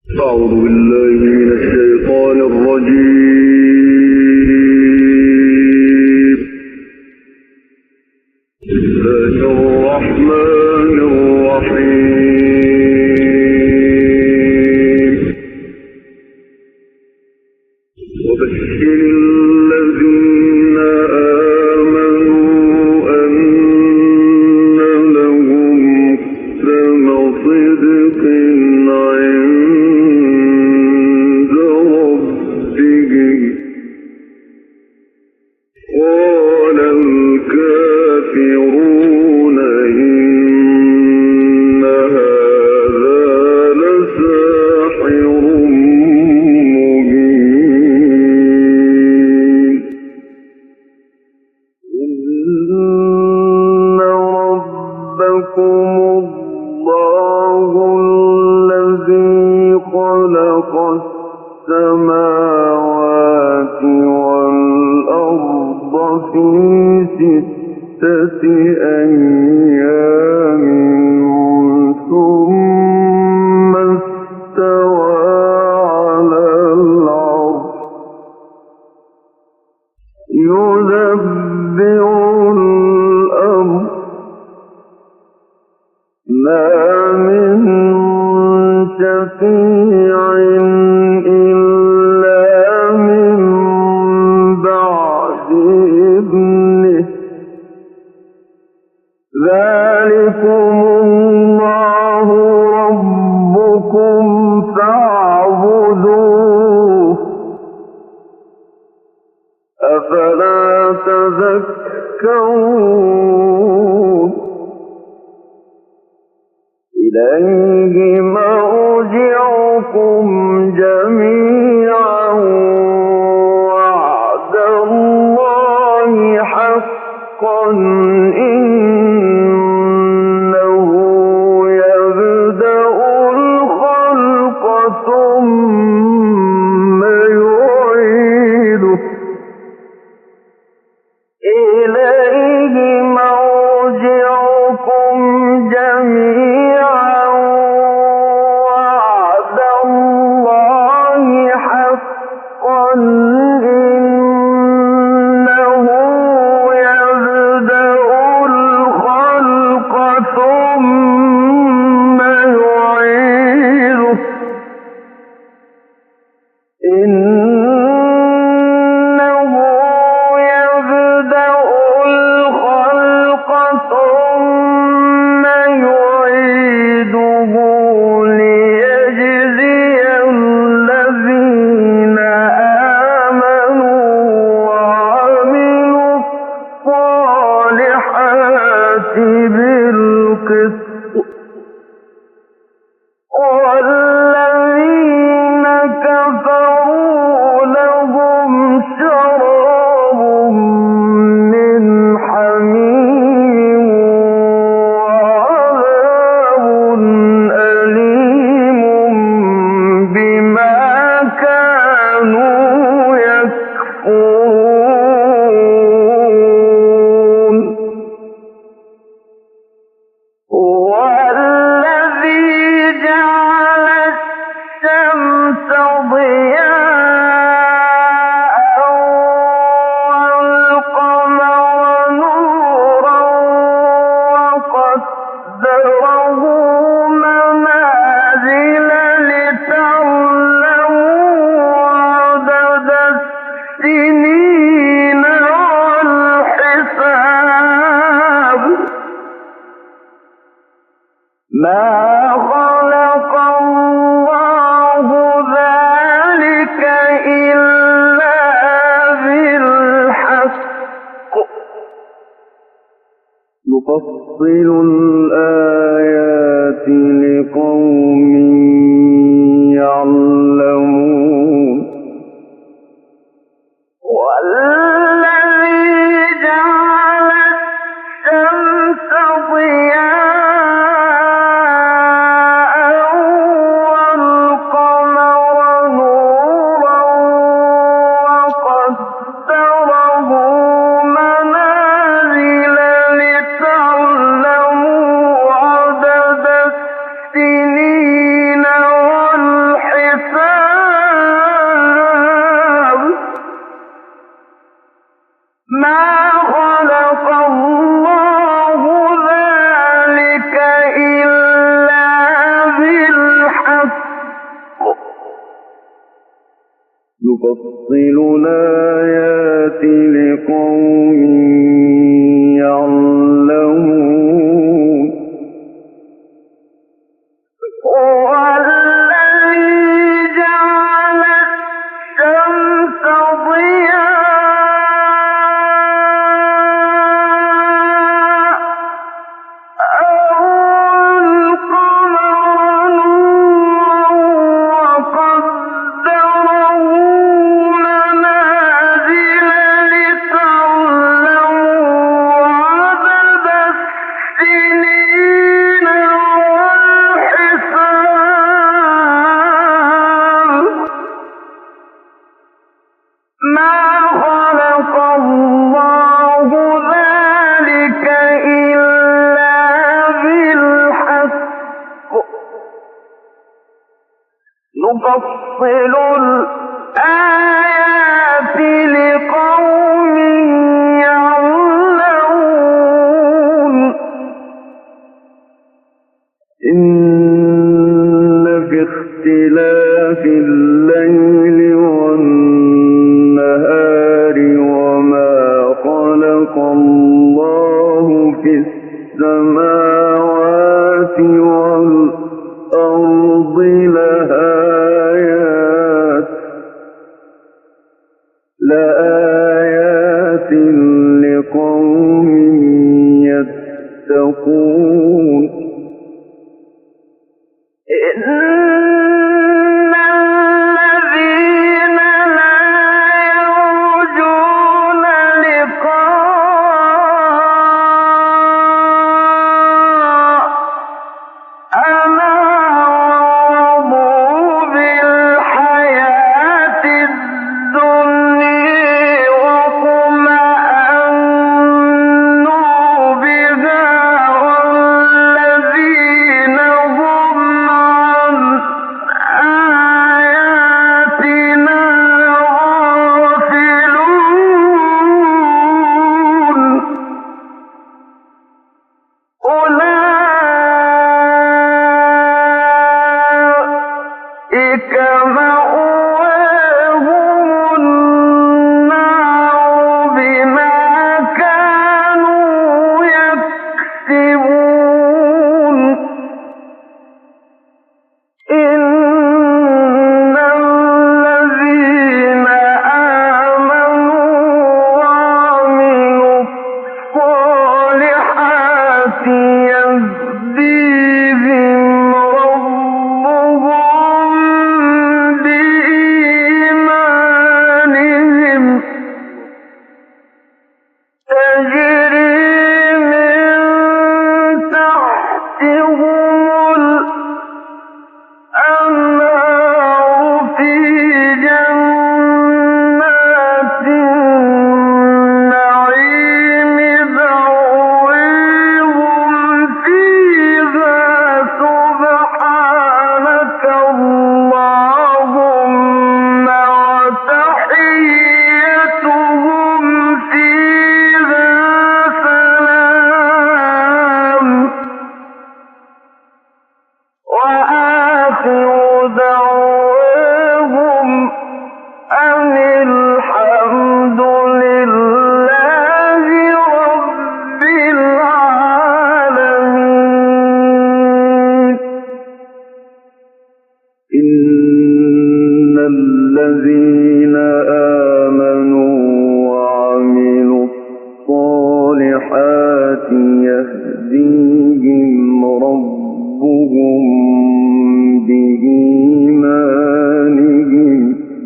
أعوذ بالله من الشيطان الرجيم. بسم الله الرحمن الرحيم. وبشر الذين آمنوا أن لهم قدم صدق عند ربهم. قال الكافرون إن هذا لساحر مبين. إن ربكم الله الذي خلق السماوات والأرض في 6 أيام ثم استوى على العرش يدبر الأمر ما من شفيع إلا من بعد إذنه. ذلكم الله ربكم فاعبدوه أفلا تذكرون. إليه مرجعكم جميعا وعد الله حقا إنه يبدأ الخلق ثم يعيده. إليه مرجعكم جميعا وعد الله حقا إنه يبدأ الخلق ثم يعيده. إنه يبدأ الخلق ثم يعيده ليجزي الذين آمنوا وعملوا الصالحات بالقسط والذين كفروا لهم شراب من حميم وعذاب أليم بما كانوا يكفرون. هو الذي جعل الشمس ضياء والقمر نورا وقدره منازل لتعلموا عدد السنين والحساب. ما خلق الله ذلك إلا بالحق نفصل الآيات لقوم يعلمون. والذي جعل الشمس ضياء والقمر نورا وقدره منازل لتعلموا عدد السنين نفصل الآيات لقوم يعلمون هو الذي جعل الشمس ضياء والقمر نورا وقدره منازل لتعلموا عدد السنين والحساب ما خلق الله ذلك إلا بالحق نفصل الآيات لقوم يعلمون إن في اختلاف الليل والنهار وما خلق الله في السماوات والأرض لآيات لقوم يتقون إن الذين لا يرجون لقاءنا ورضوا بالحياة الدنيا واطمأنوا بها والذين هم عن آياتنا غافلون أولئك مأواهم النار بما كانوا يكسبون إن الذين آمنوا وعملوا الصالحات يهديهم ربهم بإيمانهم تجري من تحتهم الأنهار في جنات النعيم دعوهم فيها سبحانك اللهم وتحيتهم فيها سلام وآخر دعواهم أن الحمد لله رب العالمين إن الذين آمنوا وعملوا الصالحات يهديهم ربهم بإيمانهم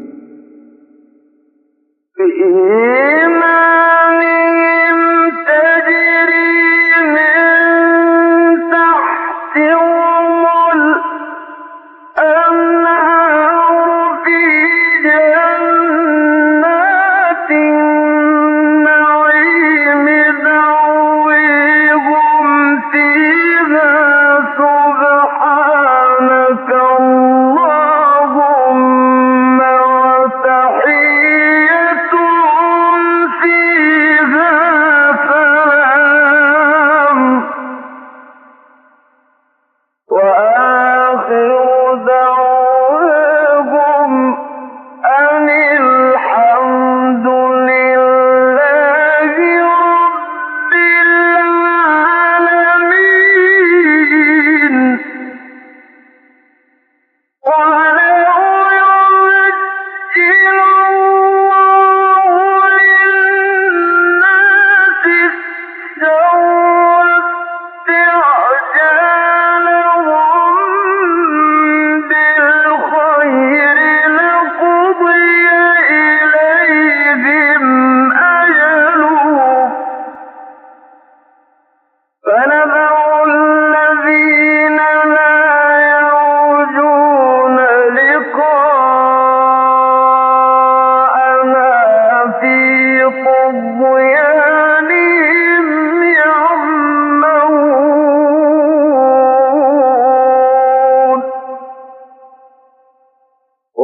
تجري من تحتهم الأنهار في جنات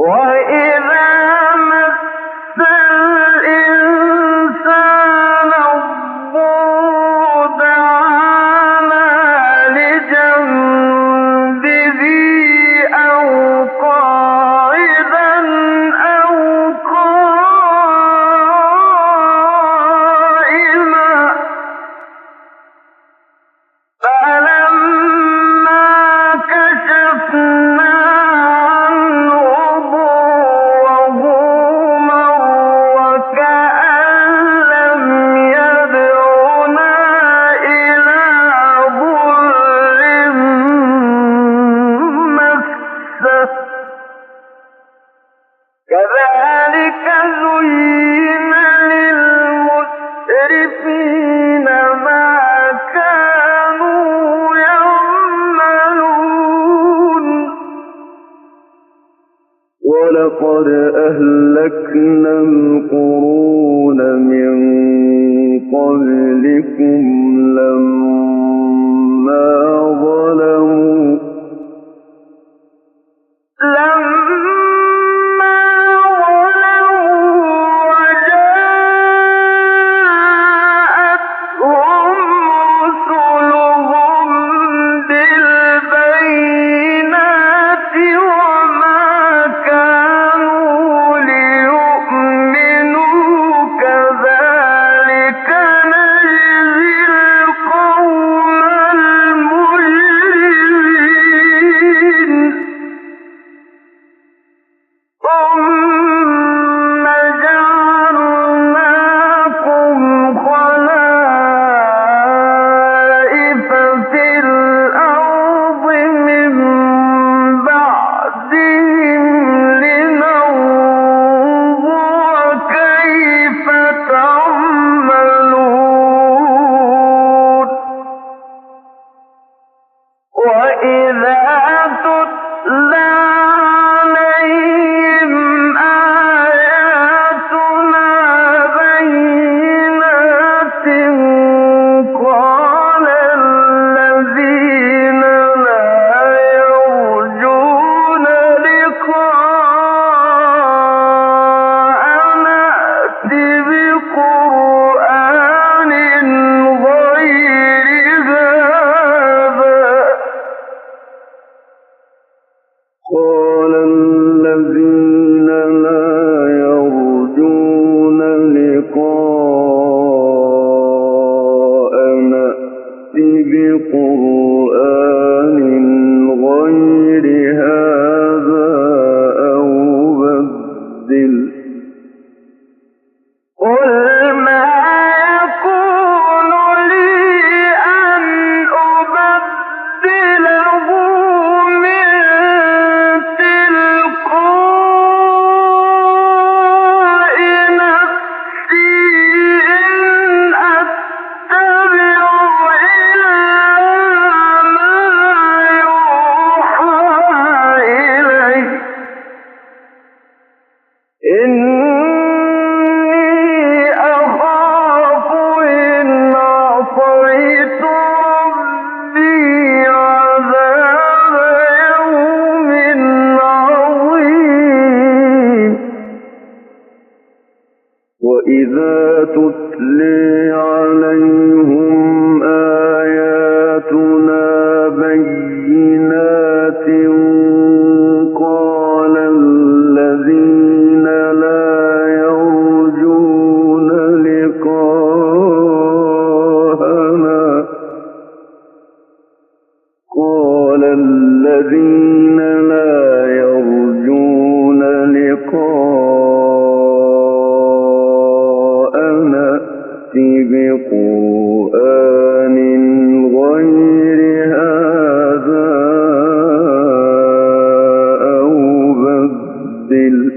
وإذا مس الإنسان الضر دعانا لجنبه أو قاعدا أو قائما فلما كشفنا عنه ضره مر كأن لم يدعنا إلى ضر مسه كذلك زين للمسرفين ما كانوا يعملون ولقد أهلكنا القرون من قبلكم لما ظلموا وجاءتهم رسلهم بالبينات وما كانوا ليؤمنوا كذلك نجزي القوم المجرمين ثم جعلناكم خلائف في الأرض من بعدهم لننظر كيف تعملون وإذا تتلى عليهم آياتنا بينات قال الذين لا يرجون لقاءنا ائت بقرآن غير هذا قال الذين لا يرجون لقاءنا ائت بقرآن غير هذا أو بدل قل ما يكون لي أن أبدله من تلقاء نفسي إن أتبع إلا ما يوحى إلي إني أخاف إن عصيت ربي عذاب يوم عظيم وإذا تتلي عليهم آياتنا بينات قال الذين لا يرجون لقاءنا قال الذين لا يرجون لقاءنا ائت بقرآن غير هذا أو بدل